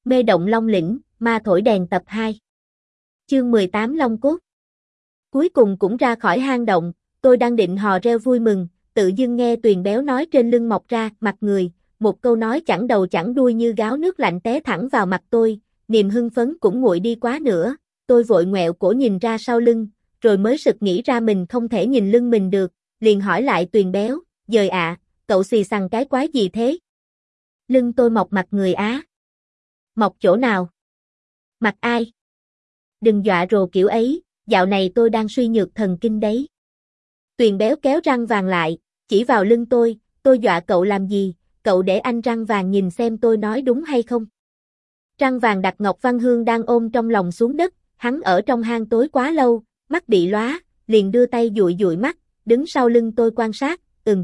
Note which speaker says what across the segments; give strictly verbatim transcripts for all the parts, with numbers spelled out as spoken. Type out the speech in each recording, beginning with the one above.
Speaker 1: Mê động Long Lĩnh, ma thổi đèn tập hai. Chương mười tám Long Cốt. Cuối cùng cũng ra khỏi hang động, tôi đang định hò reo vui mừng, tự dưng nghe Tuyền Béo nói trên lưng mọc ra mặt người, một câu nói chẳng đầu chẳng đuôi như gáo nước lạnh té thẳng vào mặt tôi, niềm hưng phấn cũng nguội đi quá nữa, tôi vội ngoẹo cổ nhìn ra sau lưng, rồi mới sực nghĩ ra mình không thể nhìn lưng mình được, liền hỏi lại Tuyền Béo, "Dời ạ, cậu xì xằng cái quái gì thế?" "Lưng tôi mọc mặt người á." "Mọc chỗ nào? Mặt ai?" "Đừng dọa rồ kiểu ấy, dạo này tôi đang suy nhược thần kinh đấy." Tuyền Béo kéo răng vàng lại, chỉ vào lưng tôi, "Tôi dọa cậu làm gì, cậu để anh răng vàng nhìn xem tôi nói đúng hay không." Răng vàng đặt Ngọc Văn Hương đang ôm trong lòng xuống đất, hắn ở trong hang tối quá lâu, mắt bị lóa, liền đưa tay dụi dụi mắt, đứng sau lưng tôi quan sát, "Ừm.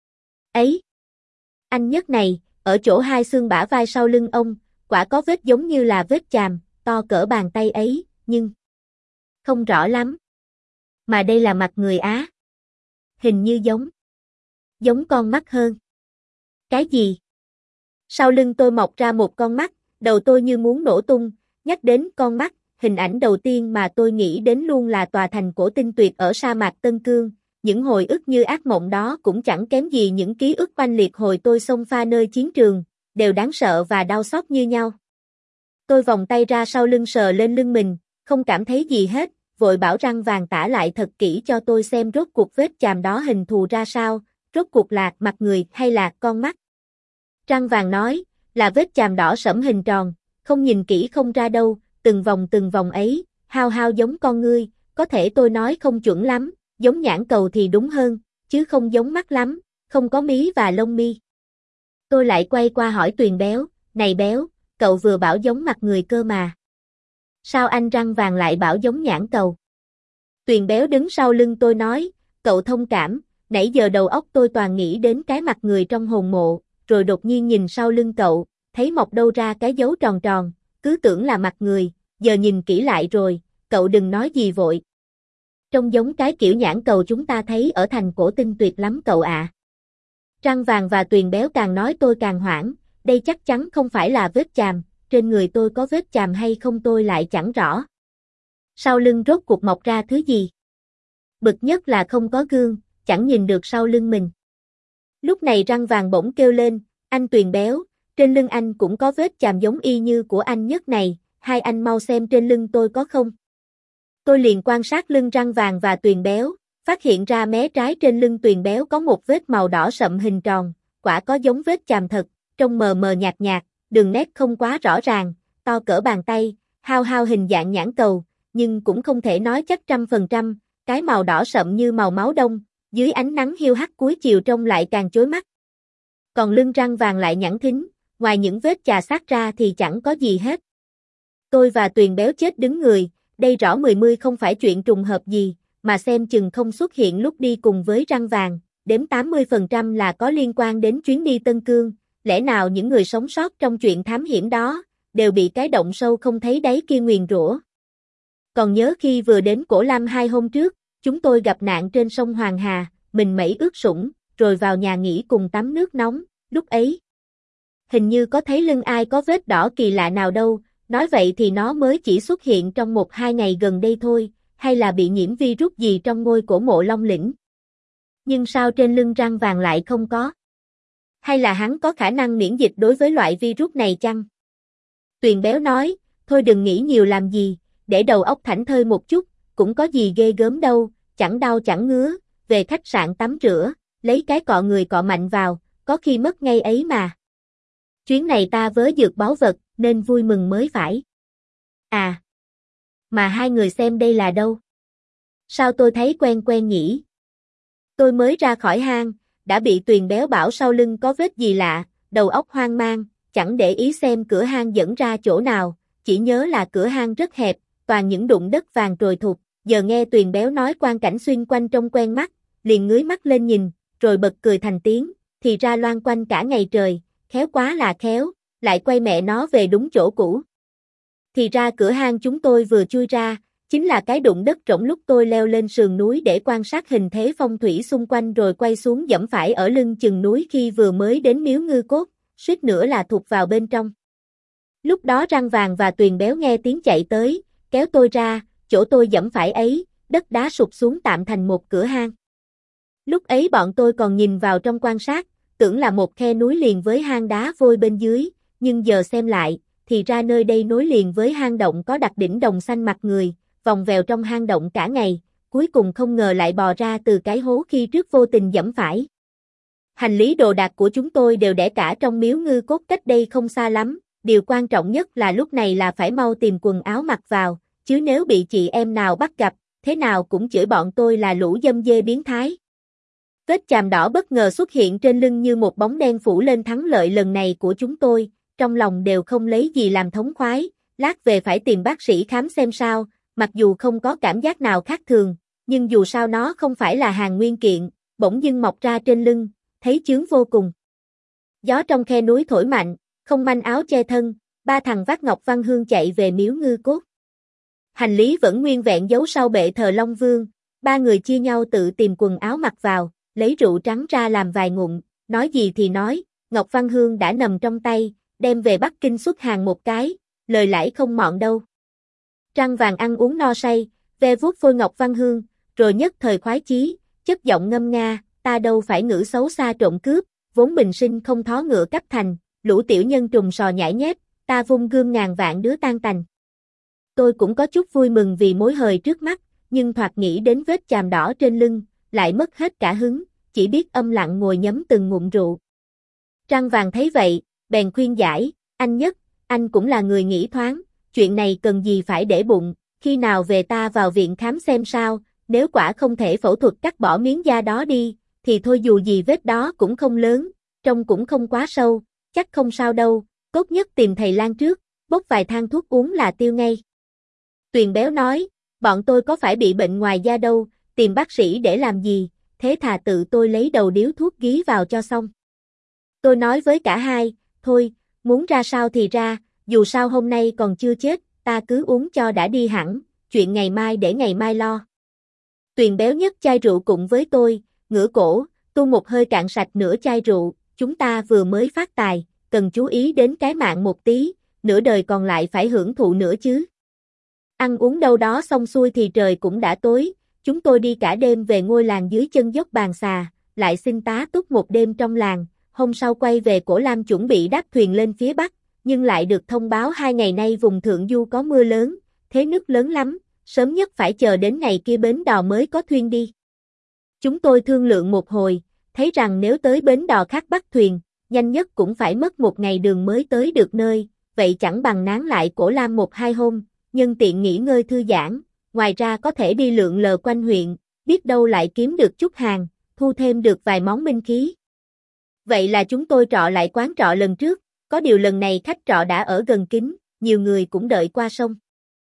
Speaker 1: Ấy. Anh Nhất này, ở chỗ hai xương bả vai sau lưng ông, quả có vết giống như là vết chàm, to cỡ bàn tay ấy, nhưng không rõ lắm. Mà đây là mặt người á. Hình như giống. Giống con mắt hơn." "Cái gì?" Sau lưng tôi mọc ra một con mắt, đầu tôi như muốn nổ tung, nhắc đến con mắt, hình ảnh đầu tiên mà tôi nghĩ đến luôn là tòa thành cổ tinh tuyệt ở sa mạc Tân Cương, những hồi ức như ác mộng đó cũng chẳng kém gì những ký ức oanh liệt hồi tôi xông pha nơi chiến trường, đều đáng sợ và đau xót như nhau. Tôi vòng tay ra sau lưng sờ lên lưng mình, không cảm thấy gì hết, vội bảo răng vàng tả lại thật kỹ cho tôi xem rốt cuộc vết chàm đó hình thù ra sao, rốt cuộc là mặt người hay là con mắt. Răng vàng nói, là vết chàm đỏ sẫm hình tròn, không nhìn kỹ không ra đâu, từng vòng từng vòng ấy, hao hao giống con ngươi, có thể tôi nói không chuẩn lắm, giống nhãn cầu thì đúng hơn, chứ không giống mắt lắm, không có mí và lông mi. Tôi lại quay qua hỏi Tuyền Béo, "Này Béo, cậu vừa bảo giống mặt người cơ mà. Sao anh răng vàng lại bảo giống nhãn cầu?" Tuyền Béo đứng sau lưng tôi nói, "Cậu thông cảm, nãy giờ đầu óc tôi toàn nghĩ đến cái mặt người trong hồn mộ, rồi đột nhiên nhìn sau lưng cậu, thấy mọc đâu ra cái dấu tròn tròn, cứ tưởng là mặt người, giờ nhìn kỹ lại rồi, cậu đừng nói gì vội. Trông giống cái kiểu nhãn cầu chúng ta thấy ở thành cổ tinh tuyệt lắm cậu ạ." Răng vàng và Tuyền Béo càng nói tôi càng hoảng, đây chắc chắn không phải là vết chàm, trên người tôi có vết chàm hay không tôi lại chẳng rõ. Sau lưng rốt cuộc mọc ra thứ gì? Bực nhất là không có gương, chẳng nhìn được sau lưng mình. Lúc này răng vàng bỗng kêu lên, "Anh Tuyền Béo, trên lưng anh cũng có vết chàm giống y như của anh Nhất này, hai anh mau xem trên lưng tôi có không." Tôi liền quan sát lưng răng vàng và Tuyền Béo, phát hiện ra mé trái trên lưng Tuyền Béo có một vết màu đỏ sậm hình tròn, quả có giống vết chàm thật, trông mờ mờ nhạt nhạt, đường nét không quá rõ ràng, to cỡ bàn tay, hao hao hình dạng nhãn cầu, nhưng cũng không thể nói chắc trăm phần trăm, cái màu đỏ sậm như màu máu đông, dưới ánh nắng hiu hắt cuối chiều trông lại càng chói mắt. Còn lưng răng vàng lại nhẵn thính, ngoài những vết chà sát ra thì chẳng có gì hết. Tôi và Tuyền Béo chết đứng người, đây rõ mười mươi không phải chuyện trùng hợp gì, mà xem chừng không xuất hiện lúc đi cùng với răng vàng, đếm tám mươi phần trăm là có liên quan đến chuyến đi Tân Cương, lẽ nào những người sống sót trong chuyện thám hiểm đó, đều bị cái động sâu không thấy đáy kia nguyền rủa. Còn nhớ khi vừa đến Cổ Lam hai hôm trước, chúng tôi gặp nạn trên sông Hoàng Hà, mình mẩy ướt sũng, rồi vào nhà nghỉ cùng tắm nước nóng, lúc ấy. Hình như có thấy lưng ai có vết đỏ kỳ lạ nào đâu, nói vậy thì nó mới chỉ xuất hiện trong một hai ngày gần đây thôi, hay là bị nhiễm virus gì trong ngôi cổ mộ Long Lĩnh. Nhưng sao trên lưng răng vàng lại không có? Hay là hắn có khả năng miễn dịch đối với loại virus này chăng? Tuyền Béo nói, "Thôi đừng nghĩ nhiều làm gì, để đầu óc thảnh thơi một chút, cũng có gì ghê gớm đâu, chẳng đau chẳng ngứa, về khách sạn tắm rửa, lấy cái cọ người cọ mạnh vào, có khi mất ngay ấy mà. Chuyến này ta vớ dược báu vật, nên vui mừng mới phải." À, mà hai người xem đây là đâu? Sao tôi thấy quen quen nhỉ? Tôi mới ra khỏi hang, đã bị Tuyền Béo bảo sau lưng có vết gì lạ, đầu óc hoang mang, chẳng để ý xem cửa hang dẫn ra chỗ nào, chỉ nhớ là cửa hang rất hẹp, toàn những đụng đất vàng trồi thụt, giờ nghe Tuyền Béo nói quang cảnh xuyên quanh trông quen mắt, liền ngước mắt lên nhìn, rồi bật cười thành tiếng, thì ra loan quanh cả ngày trời, khéo quá là khéo, lại quay mẹ nó về đúng chỗ cũ. Thì ra cửa hang chúng tôi vừa chui ra, chính là cái đụng đất rỗng lúc tôi leo lên sườn núi để quan sát hình thế phong thủy xung quanh rồi quay xuống giẫm phải ở lưng chừng núi khi vừa mới đến miếu Ngư Cốt, suýt nữa là thụt vào bên trong. Lúc đó Răng Vàng và Tuyền Béo nghe tiếng chạy tới, kéo tôi ra, chỗ tôi giẫm phải ấy, đất đá sụp xuống tạm thành một cửa hang. Lúc ấy bọn tôi còn nhìn vào trong quan sát, tưởng là một khe núi liền với hang đá vôi bên dưới, nhưng giờ xem lại, thì ra nơi đây nối liền với hang động có đặc đỉnh đồng xanh mặt người, vòng vèo trong hang động cả ngày, cuối cùng không ngờ lại bò ra từ cái hố khi trước vô tình giẫm phải. Hành lý đồ đạc của chúng tôi đều để cả trong miếu ngư cốt cách đây không xa lắm, điều quan trọng nhất là lúc này là phải mau tìm quần áo mặc vào, chứ nếu bị chị em nào bắt gặp, thế nào cũng chửi bọn tôi là lũ dâm dê biến thái. Vết chàm đỏ bất ngờ xuất hiện trên lưng như một bóng đen phủ lên thắng lợi lần này của chúng tôi, trong lòng đều không lấy gì làm thống khoái, lát về phải tìm bác sĩ khám xem sao, mặc dù không có cảm giác nào khác thường, nhưng dù sao nó không phải là hàng nguyên kiện, bỗng dưng mọc ra trên lưng, thấy chướng vô cùng. Gió trong khe núi thổi mạnh, không manh áo che thân, ba thằng vác Ngọc Văn Hương chạy về miếu ngư cốt. Hành lý vẫn nguyên vẹn giấu sau bệ thờ Long Vương, ba người chia nhau tự tìm quần áo mặc vào, lấy rượu trắng ra làm vài ngụm, nói gì thì nói, Ngọc Văn Hương đã nằm trong tay, đem về Bắc Kinh xuất hàng một cái, lời lãi không mọn đâu. Răng Vàng ăn uống no say, ve vuốt phôi Ngọc Văn Hương, rồi nhất thời khoái chí, chất giọng ngâm nga, ta đâu phải ngữ xấu xa trộm cướp, vốn bình sinh không thó ngựa cấp thành, lũ tiểu nhân trùng sò nhãi nhép, ta vung gươm ngàn vạn đứa tan tành. Tôi cũng có chút vui mừng vì mối hời trước mắt, nhưng thoạt nghĩ đến vết chàm đỏ trên lưng, lại mất hết cả hứng, chỉ biết âm lặng ngồi nhấm từng ngụm rượu. Răng Vàng thấy vậy, bèn khuyên giải, anh Nhất, anh cũng là người nghĩ thoáng, chuyện này cần gì phải để bụng, khi nào về ta vào viện khám xem sao, nếu quả không thể phẫu thuật cắt bỏ miếng da đó đi, thì thôi dù gì vết đó cũng không lớn, trông cũng không quá sâu, chắc không sao đâu, tốt nhất tìm thầy Lang trước, bốc vài thang thuốc uống là tiêu ngay. Tuyền Béo nói, bọn tôi có phải bị bệnh ngoài da đâu, tìm bác sĩ để làm gì, thế thà tự tôi lấy đầu điếu thuốc ghi vào cho xong. Tôi nói với cả hai, thôi, muốn ra sao thì ra, dù sao hôm nay còn chưa chết, ta cứ uống cho đã đi hẳn, chuyện ngày mai để ngày mai lo. Tuyền Béo nhấc chai rượu cùng với tôi, ngửa cổ, tu một hơi cạn sạch nửa chai rượu, chúng ta vừa mới phát tài, cần chú ý đến cái mạng một tí, nửa đời còn lại phải hưởng thụ nữa chứ. Ăn uống đâu đó xong xuôi thì trời cũng đã tối, chúng tôi đi cả đêm về ngôi làng dưới chân dốc Bàn Xà, lại xin tá túc một đêm trong làng, hôm sau quay về Cổ Lam chuẩn bị đáp thuyền lên phía Bắc, nhưng lại được thông báo hai ngày nay vùng thượng du có mưa lớn, thế nước lớn lắm, sớm nhất phải chờ đến ngày kia bến đò mới có thuyền đi. Chúng tôi thương lượng một hồi, thấy rằng nếu tới bến đò khác bắt thuyền, nhanh nhất cũng phải mất một ngày đường mới tới được nơi, vậy chẳng bằng nán lại Cổ Lam một hai hôm, nhân tiện nghỉ ngơi thư giãn, ngoài ra có thể đi lượn lờ quanh huyện, biết đâu lại kiếm được chút hàng, thu thêm được vài món minh khí. Vậy là chúng tôi trọ lại quán trọ lần trước, có điều lần này khách trọ đã ở gần kín, nhiều người cũng đợi qua sông.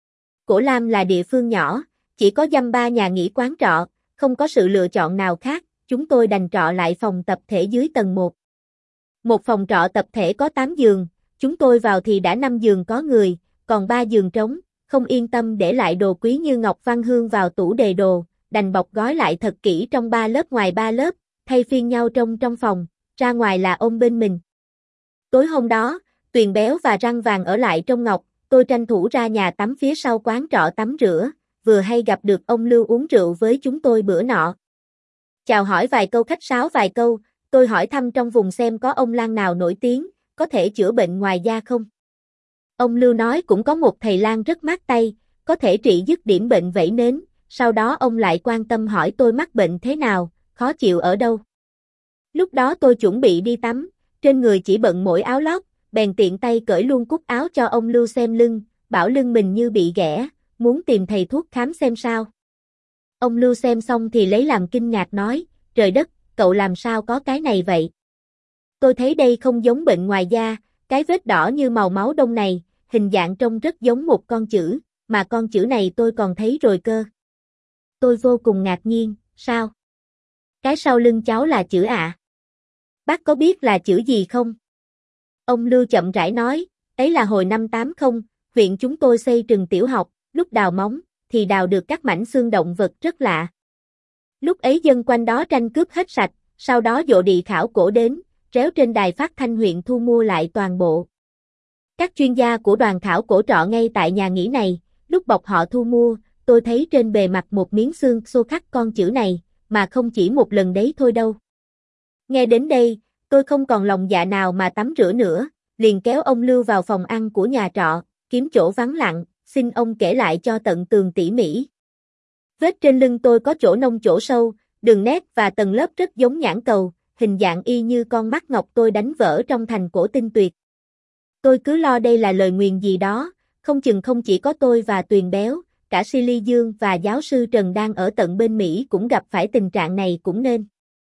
Speaker 1: Cổ Lam là địa phương nhỏ, chỉ có dăm ba nhà nghỉ quán trọ, không có sự lựa chọn nào khác, chúng tôi đành trọ lại phòng tập thể dưới tầng một. Một phòng trọ tập thể có tám giường, chúng tôi vào thì đã năm giường có người, còn ba giường trống, không yên tâm để lại đồ quý như Ngọc Văn Hương vào tủ đề đồ, đành bọc gói lại thật kỹ trong ba lớp ngoài ba lớp, thay phiên nhau trong trong phòng, ra ngoài là ôm bên mình. Tối hôm đó, Tuyền Béo và Răng Vàng ở lại trong Ngọc, tôi tranh thủ ra nhà tắm phía sau quán trọ tắm rửa, vừa hay gặp được ông Lưu uống rượu với chúng tôi bữa nọ. Chào hỏi vài câu khách sáo vài câu, tôi hỏi thăm trong vùng xem có ông lang nào nổi tiếng, có thể chữa bệnh ngoài da không. Ông Lưu nói cũng có một thầy lang rất mát tay, có thể trị dứt điểm bệnh vẩy nến, sau đó ông lại quan tâm hỏi tôi mắc bệnh thế nào, khó chịu ở đâu. Lúc đó tôi chuẩn bị đi tắm, trên người chỉ bận mỗi áo lót, bèn tiện tay cởi luôn cúc áo cho ông Lưu xem lưng, bảo lưng mình như bị ghẻ, muốn tìm thầy thuốc khám xem sao. Ông Lưu xem xong thì lấy làm kinh ngạc nói, trời đất, cậu làm sao có cái này vậy? Tôi thấy đây không giống bệnh ngoài da, cái vết đỏ như màu máu đông này, hình dạng trông rất giống một con chữ, mà con chữ này tôi còn thấy rồi cơ. Tôi vô cùng ngạc nhiên, sao? Cái sau lưng cháu là chữ ạ? À? Bác có biết là chữ gì không? Ông Lưu chậm rãi nói, ấy là hồi năm tám mươi, huyện chúng tôi xây trường tiểu học, lúc đào móng, thì đào được các mảnh xương động vật rất lạ. Lúc ấy dân quanh đó tranh cướp hết sạch, sau đó dộ địa khảo cổ đến, réo trên đài phát thanh huyện thu mua lại toàn bộ. Các chuyên gia của đoàn khảo cổ trọ ngay tại nhà nghỉ này, lúc bọc họ thu mua, tôi thấy trên bề mặt một miếng xương xô khắc con chữ này, mà không chỉ một lần đấy thôi đâu. Nghe đến đây, tôi không còn lòng dạ nào mà tắm rửa nữa, liền kéo ông Lưu vào phòng ăn của nhà trọ, kiếm chỗ vắng lặng, xin ông kể lại cho tận tường tỉ mỉ. Vết trên lưng tôi có chỗ nông chỗ sâu, đường nét và tầng lớp rất giống nhãn cầu, hình dạng y như con mắt ngọc tôi đánh vỡ trong thành cổ tinh tuyệt. Tôi cứ lo đây là lời nguyền gì đó, không chừng không chỉ có tôi và Tuyền Béo, cả Silly Dương và giáo sư Trần đang ở tận bên Mỹ cũng gặp phải tình trạng này cũng nên.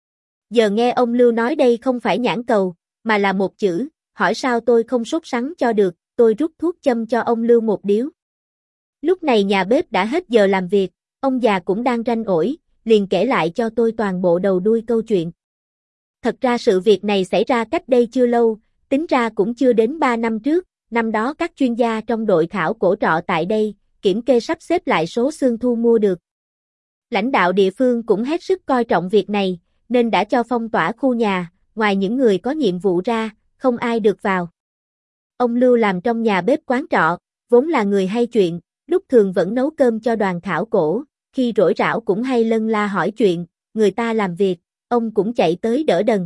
Speaker 1: Giờ nghe ông Lưu nói đây không phải nhãn cầu, mà là một chữ, hỏi sao tôi không sốt sắng cho được, tôi rút thuốc châm cho ông Lưu một điếu. Lúc này nhà bếp đã hết giờ làm việc, ông già cũng đang ranh ổi, liền kể lại cho tôi toàn bộ đầu đuôi câu chuyện. Thật ra sự việc này xảy ra cách đây chưa lâu, tính ra cũng chưa đến ba năm trước, năm đó các chuyên gia trong đội khảo cổ trọ tại đây, kiểm kê sắp xếp lại số xương thu mua được. Lãnh đạo địa phương cũng hết sức coi trọng việc này, nên đã cho phong tỏa khu nhà, ngoài những người có nhiệm vụ ra, không ai được vào. Ông Lưu làm trong nhà bếp quán trọ, vốn là người hay chuyện, lúc thường vẫn nấu cơm cho đoàn khảo cổ, khi rỗi rãi cũng hay lân la hỏi chuyện, người ta làm việc, ông cũng chạy tới đỡ đần.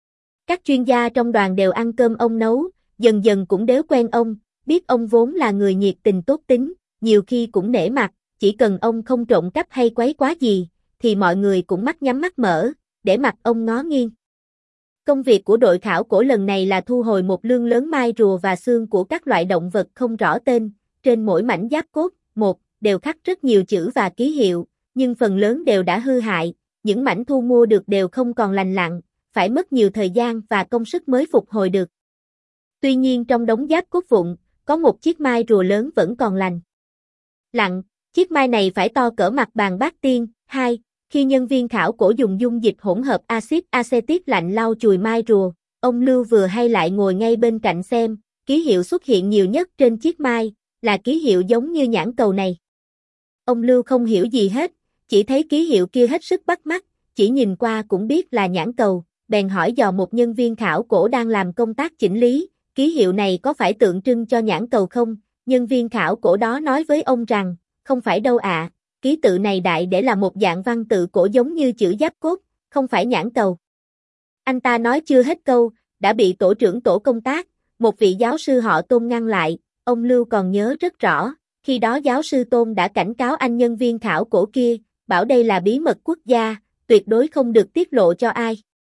Speaker 1: Các chuyên gia trong đoàn đều ăn cơm ông nấu, dần dần cũng đếu quen ông, biết ông vốn là người nhiệt tình tốt tính, nhiều khi cũng nể mặt, chỉ cần ông không trộm cắp hay quấy quá gì, thì mọi người cũng mắt nhắm mắt mở, để mặc ông ngó nghiêng. Công việc của đội khảo cổ lần này là thu hồi một lượng lớn mai rùa và xương của các loại động vật không rõ tên, trên mỗi mảnh giáp cốt, một, đều khắc rất nhiều chữ và ký hiệu, nhưng phần lớn đều đã hư hại, những mảnh thu mua được đều không còn lành lặn, phải mất nhiều thời gian và công sức mới phục hồi được. Tuy nhiên trong đống giáp cốt vụn, có một chiếc mai rùa lớn vẫn còn lành lặn, chiếc mai này phải to cỡ mặt bàn bát tiên. Hai, khi nhân viên khảo cổ dùng dung dịch hỗn hợp axit acetic lạnh lau chùi mai rùa, ông Lưu vừa hay lại ngồi ngay bên cạnh xem, ký hiệu xuất hiện nhiều nhất trên chiếc mai, là ký hiệu giống như nhãn cầu này. Ông Lưu không hiểu gì hết, chỉ thấy ký hiệu kia hết sức bắt mắt, chỉ nhìn qua cũng biết là nhãn cầu, bèn hỏi dò một nhân viên khảo cổ đang làm công tác chỉnh lý, ký hiệu này có phải tượng trưng cho nhãn cầu không? Nhân viên khảo cổ đó nói với ông rằng, không phải đâu ạ, à, ký tự này đại để là một dạng văn tự cổ giống như chữ giáp cốt, không phải nhãn cầu. Anh ta nói chưa hết câu, đã bị tổ trưởng tổ công tác, một vị giáo sư họ Tôn ngăn lại, ông Lưu còn nhớ rất rõ, khi đó giáo sư Tôn đã cảnh cáo anh nhân viên khảo cổ kia, bảo đây là bí mật quốc gia, tuyệt đối không được tiết lộ cho ai.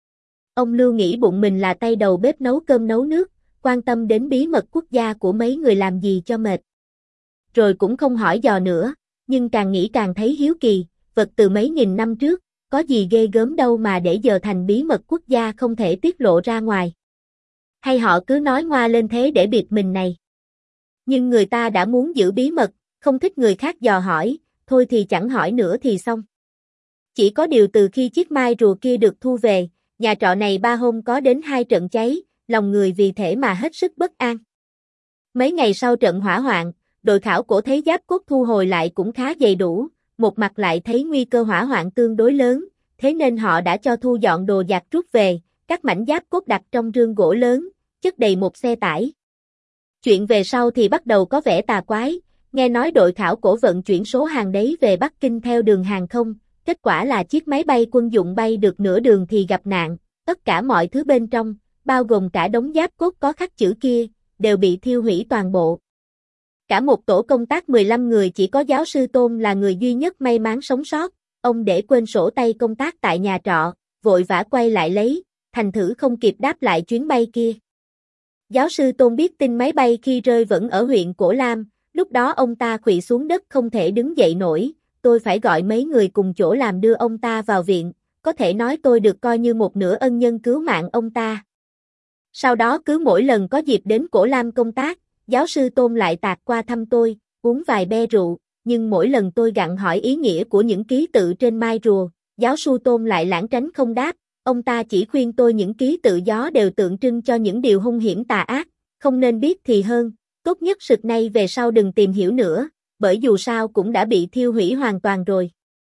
Speaker 1: Ông Lưu nghĩ bụng mình là tay đầu bếp nấu cơm nấu nước, quan tâm đến bí mật quốc gia của mấy người làm gì cho mệt. Rồi cũng không hỏi dò nữa, nhưng càng nghĩ càng thấy hiếu kỳ, vật từ mấy nghìn năm trước, có gì ghê gớm đâu mà để giờ thành bí mật quốc gia không thể tiết lộ ra ngoài. Hay họ cứ nói ngoa lên thế để bịt mình này. Nhưng người ta đã muốn giữ bí mật, không thích người khác dò hỏi, thôi thì chẳng hỏi nữa thì xong. Chỉ có điều từ khi chiếc mai rùa kia được thu về, nhà trọ này ba hôm có đến hai trận cháy, lòng người vì thế mà hết sức bất an. Mấy ngày sau trận hỏa hoạn, đội khảo cổ thấy giáp cốt thu hồi lại cũng khá đầy đủ, một mặt lại thấy nguy cơ hỏa hoạn tương đối lớn, thế nên họ đã cho thu dọn đồ đạc rút về, các mảnh giáp cốt đặt trong rương gỗ lớn, chất đầy một xe tải. Chuyện về sau thì bắt đầu có vẻ tà quái, nghe nói đội khảo cổ vận chuyển số hàng đấy về Bắc Kinh theo đường hàng không, kết quả là chiếc máy bay quân dụng bay được nửa đường thì gặp nạn, tất cả mọi thứ bên trong, bao gồm cả đống giáp cốt có khắc chữ kia, đều bị thiêu hủy toàn bộ. Cả một tổ công tác mười lăm người chỉ có giáo sư Tôn là người duy nhất may mắn sống sót, ông để quên sổ tay công tác tại nhà trọ, vội vã quay lại lấy, thành thử không kịp đáp lại chuyến bay kia. Giáo sư Tôn biết tin máy bay khi rơi vẫn ở huyện Cổ Lam, lúc đó ông ta khuỵu xuống đất không thể đứng dậy nổi, tôi phải gọi mấy người cùng chỗ làm đưa ông ta vào viện, có thể nói tôi được coi như một nửa ân nhân cứu mạng ông ta. Sau đó cứ mỗi lần có dịp đến Cổ Lam công tác, giáo sư Tôn lại tạt qua thăm tôi, uống vài be rượu, nhưng mỗi lần tôi gặng hỏi ý nghĩa của những ký tự trên mai rùa, giáo sư Tôn lại lảng tránh không đáp, ông ta chỉ khuyên tôi những ký tự gió đều tượng trưng cho những điều hung hiểm tà ác, không nên biết thì hơn, tốt nhất sực nay về sau đừng tìm hiểu nữa, bởi dù sao cũng đã bị thiêu hủy hoàn toàn rồi.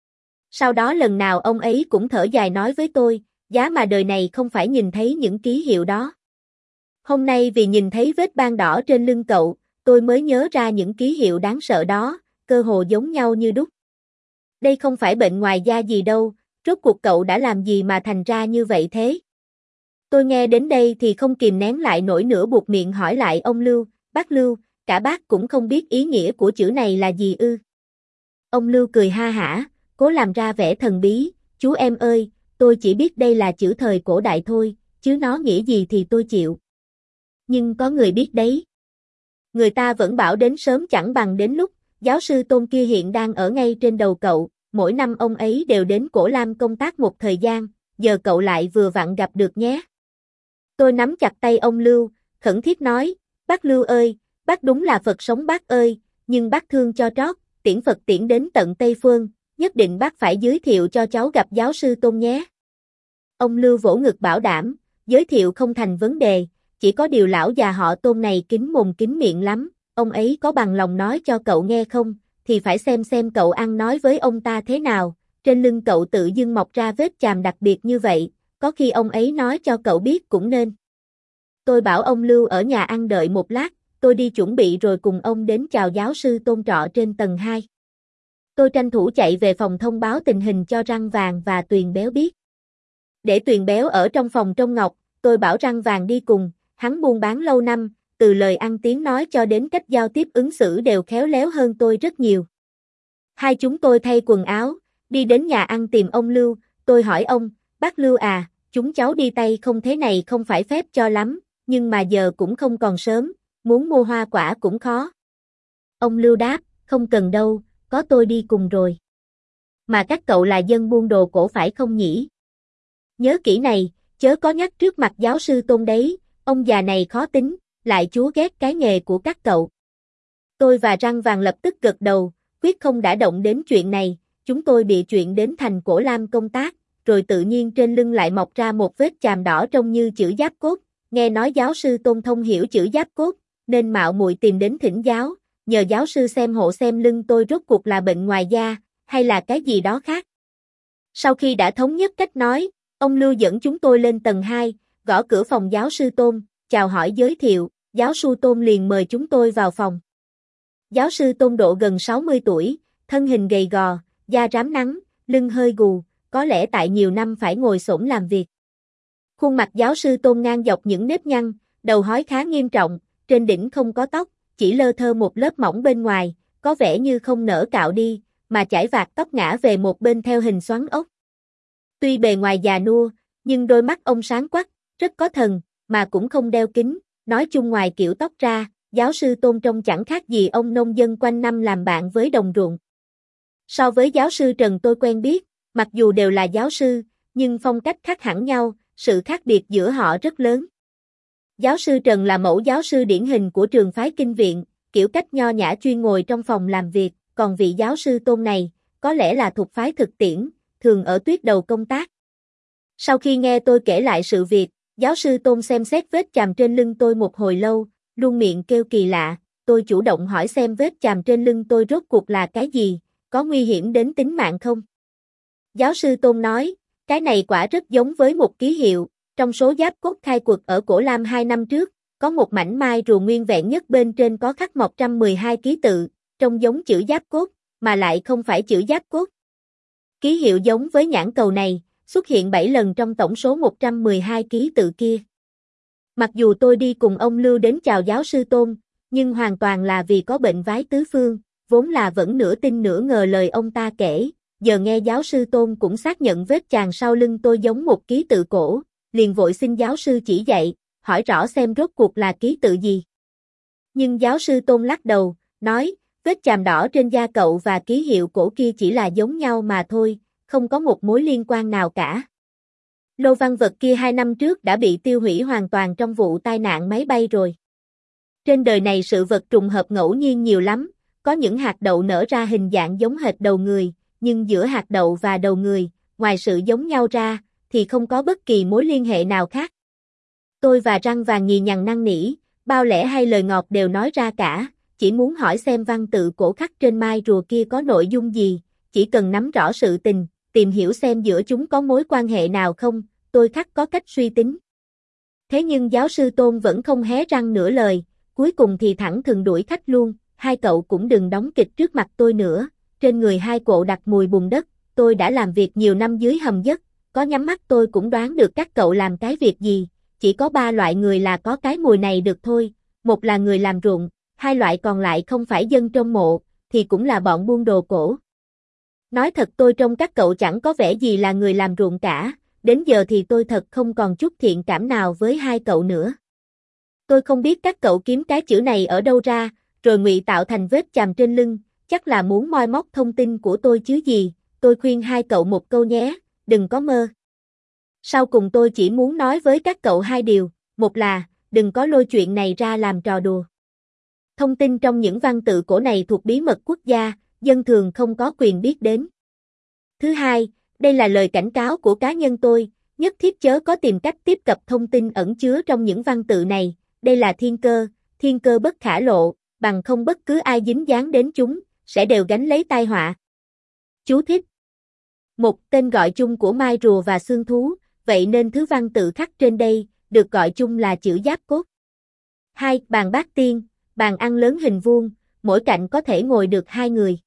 Speaker 1: Sau đó lần nào ông ấy cũng thở dài nói với tôi, giá mà đời này không phải nhìn thấy những ký hiệu đó. Hôm nay vì nhìn thấy vết ban đỏ trên lưng cậu, tôi mới nhớ ra những ký hiệu đáng sợ đó, cơ hồ giống nhau như đúc. Đây không phải bệnh ngoài da gì đâu, rốt cuộc cậu đã làm gì mà thành ra như vậy thế? Tôi nghe đến đây thì không kìm nén lại nổi nữa buộc miệng hỏi lại ông Lưu, bác Lưu, cả bác cũng không biết ý nghĩa của chữ này là gì ư? Ông Lưu cười ha hả, cố làm ra vẻ thần bí, chú em ơi, tôi chỉ biết đây là chữ thời cổ đại thôi, chứ nó nghĩa gì thì tôi chịu. Nhưng có người biết đấy. Người ta vẫn bảo đến sớm chẳng bằng đến lúc, giáo sư Tôn kia hiện đang ở ngay trên đầu cậu, mỗi năm ông ấy đều đến Cổ Lam công tác một thời gian, giờ cậu lại vừa vặn gặp được nhé. Tôi nắm chặt tay ông Lưu, khẩn thiết nói, bác Lưu ơi, bác đúng là Phật sống bác ơi, nhưng bác thương cho trót, tiễn Phật tiễn đến tận Tây Phương, nhất định bác phải giới thiệu cho cháu gặp giáo sư Tôn nhé. Ông Lưu vỗ ngực bảo đảm, giới thiệu không thành vấn đề, chỉ có điều lão già họ Tôn này kín mồm kín miệng lắm, ông ấy có bằng lòng nói cho cậu nghe không, thì phải xem xem cậu ăn nói với ông ta thế nào, trên lưng cậu tự dưng mọc ra vết chàm đặc biệt như vậy, có khi ông ấy nói cho cậu biết cũng nên. Tôi bảo ông Lưu ở nhà ăn đợi một lát, tôi đi chuẩn bị rồi cùng ông đến chào giáo sư Tôn trọ trên tầng hai. Tôi tranh thủ chạy về phòng thông báo tình hình cho Răng Vàng và Tuyền Béo biết. Để Tuyền Béo ở trong phòng trông ngọc, tôi bảo Răng Vàng đi cùng, hắn buôn bán lâu năm, từ lời ăn tiếng nói cho đến cách giao tiếp ứng xử đều khéo léo hơn tôi rất nhiều. Hai chúng tôi thay quần áo, đi đến nhà ăn tìm ông Lưu, tôi hỏi ông, bác Lưu à, chúng cháu đi tay không thế này không phải phép cho lắm, nhưng mà giờ cũng không còn sớm, muốn mua hoa quả cũng khó. Ông Lưu đáp, không cần đâu, có tôi đi cùng rồi. Mà các cậu là dân buôn đồ cổ phải không nhỉ? Nhớ kỹ này, chớ có nhắc trước mặt giáo sư Tôn đấy, ông già này khó tính, lại chúa ghét cái nghề của các cậu. Tôi và Răng Vàng lập tức gật đầu, quyết không đả động đến chuyện này, chúng tôi bị chuyện đến thành Cổ Lam công tác, rồi tự nhiên trên lưng lại mọc ra một vết chàm đỏ trông như chữ giáp cốt, nghe nói giáo sư Tôn thông hiểu chữ giáp cốt, nên mạo muội tìm đến thỉnh giáo, nhờ giáo sư xem hộ xem lưng tôi rốt cuộc là bệnh ngoài da, hay là cái gì đó khác. Sau khi đã thống nhất cách nói, ông Lưu dẫn chúng tôi lên tầng hai, gõ cửa phòng giáo sư Tôn, chào hỏi giới thiệu, giáo sư Tôn liền mời chúng tôi vào phòng. Giáo sư Tôn độ gần sáu mươi tuổi, thân hình gầy gò, da rám nắng, lưng hơi gù, có lẽ tại nhiều năm phải ngồi xổm làm việc. Khuôn mặt giáo sư Tôn ngang dọc những nếp nhăn, đầu hói khá nghiêm trọng, trên đỉnh không có tóc, chỉ lơ thơ một lớp mỏng bên ngoài, có vẻ như không nỡ cạo đi, mà chải vạt tóc ngã về một bên theo hình xoắn ốc. Tuy bề ngoài già nua, nhưng đôi mắt ông sáng quắc, rất có thần, mà cũng không đeo kính, nói chung ngoài kiểu tóc ra, giáo sư Tôn trông chẳng khác gì ông nông dân quanh năm làm bạn với đồng ruộng. So với giáo sư Trần tôi quen biết, mặc dù đều là giáo sư, nhưng phong cách khác hẳn nhau, sự khác biệt giữa họ rất lớn. Giáo sư Trần là mẫu giáo sư điển hình của trường phái Kinh Viện, kiểu cách nho nhã chuyên ngồi trong phòng làm việc, còn vị giáo sư Tôn này, có lẽ là thuộc phái thực tiễn, thường ở tuyết đầu công tác. Sau khi nghe tôi kể lại sự việc, giáo sư Tôn xem xét vết chàm trên lưng tôi một hồi lâu, luôn miệng kêu kỳ lạ, tôi chủ động hỏi xem vết chàm trên lưng tôi rốt cuộc là cái gì, có nguy hiểm đến tính mạng không? Giáo sư Tôn nói, cái này quả rất giống với một ký hiệu, trong số giáp cốt khai quật ở Cổ Lam hai năm trước, có một mảnh mai rùa nguyên vẹn nhất bên trên có khắc một trăm mười hai ký tự, trông giống chữ giáp cốt, mà lại không phải chữ giáp cốt. Ký hiệu giống với nhãn cầu này, xuất hiện bảy lần trong tổng số một trăm mười hai ký tự kia. Mặc dù tôi đi cùng ông Lưu đến chào giáo sư Tôn, nhưng hoàn toàn là vì có bệnh vái tứ phương, vốn là vẫn nửa tin nửa ngờ lời ông ta kể, giờ nghe giáo sư Tôn cũng xác nhận vết chàm sau lưng tôi giống một ký tự cổ, liền vội xin giáo sư chỉ dạy, hỏi rõ xem rốt cuộc là ký tự gì. Nhưng giáo sư Tôn lắc đầu, nói, vết chàm đỏ trên da cậu và ký hiệu cổ kia chỉ là giống nhau mà thôi, không có một mối liên quan nào cả. Lô văn vật kia hai năm trước đã bị tiêu hủy hoàn toàn trong vụ tai nạn máy bay rồi. Trên đời này sự vật trùng hợp ngẫu nhiên nhiều lắm, có những hạt đậu nở ra hình dạng giống hệt đầu người, nhưng giữa hạt đậu và đầu người, ngoài sự giống nhau ra, thì không có bất kỳ mối liên hệ nào khác. Tôi và Răng Vàng nhì nhằng năn nỉ, bao lẽ hay lời ngọt đều nói ra cả, chỉ muốn hỏi xem văn tự cổ khắc trên mai rùa kia có nội dung gì, chỉ cần nắm rõ sự tình, tìm hiểu xem giữa chúng có mối quan hệ nào không, tôi khắc có cách suy tính. Thế nhưng giáo sư Tôn vẫn không hé răng nửa lời, cuối cùng thì thẳng thừng đuổi khách luôn, hai cậu cũng đừng đóng kịch trước mặt tôi nữa, trên người hai cậu đặt mùi bùn đất, tôi đã làm việc nhiều năm dưới hầm giấc, có nhắm mắt tôi cũng đoán được các cậu làm cái việc gì, chỉ có ba loại người là có cái mùi này được thôi, một là người làm ruộng, hai loại còn lại không phải dân trong mộ, thì cũng là bọn buôn đồ cổ. Nói thật tôi trông các cậu chẳng có vẻ gì là người làm ruộng cả, đến giờ thì tôi thật không còn chút thiện cảm nào với hai cậu nữa. Tôi không biết các cậu kiếm cái chữ này ở đâu ra, rồi ngụy tạo thành vết chàm trên lưng, chắc là muốn moi móc thông tin của tôi chứ gì, tôi khuyên hai cậu một câu nhé, đừng có mơ. Sau cùng tôi chỉ muốn nói với các cậu hai điều, một là, đừng có lôi chuyện này ra làm trò đùa. Thông tin trong những văn tự cổ này thuộc bí mật quốc gia, dân thường không có quyền biết đến. Thứ hai, đây là lời cảnh cáo của cá nhân tôi, nhất thiết chớ có tìm cách tiếp cận thông tin ẩn chứa trong những văn tự này, đây là thiên cơ, thiên cơ bất khả lộ, bằng không bất cứ ai dính dáng đến chúng, sẽ đều gánh lấy tai họa. Chú thích. Một, tên gọi chung của mai rùa và xương thú, vậy nên thứ văn tự khắc trên đây, được gọi chung là chữ giáp cốt. Hai, bàn bát tiên, bàn ăn lớn hình vuông, mỗi cạnh có thể ngồi được hai người.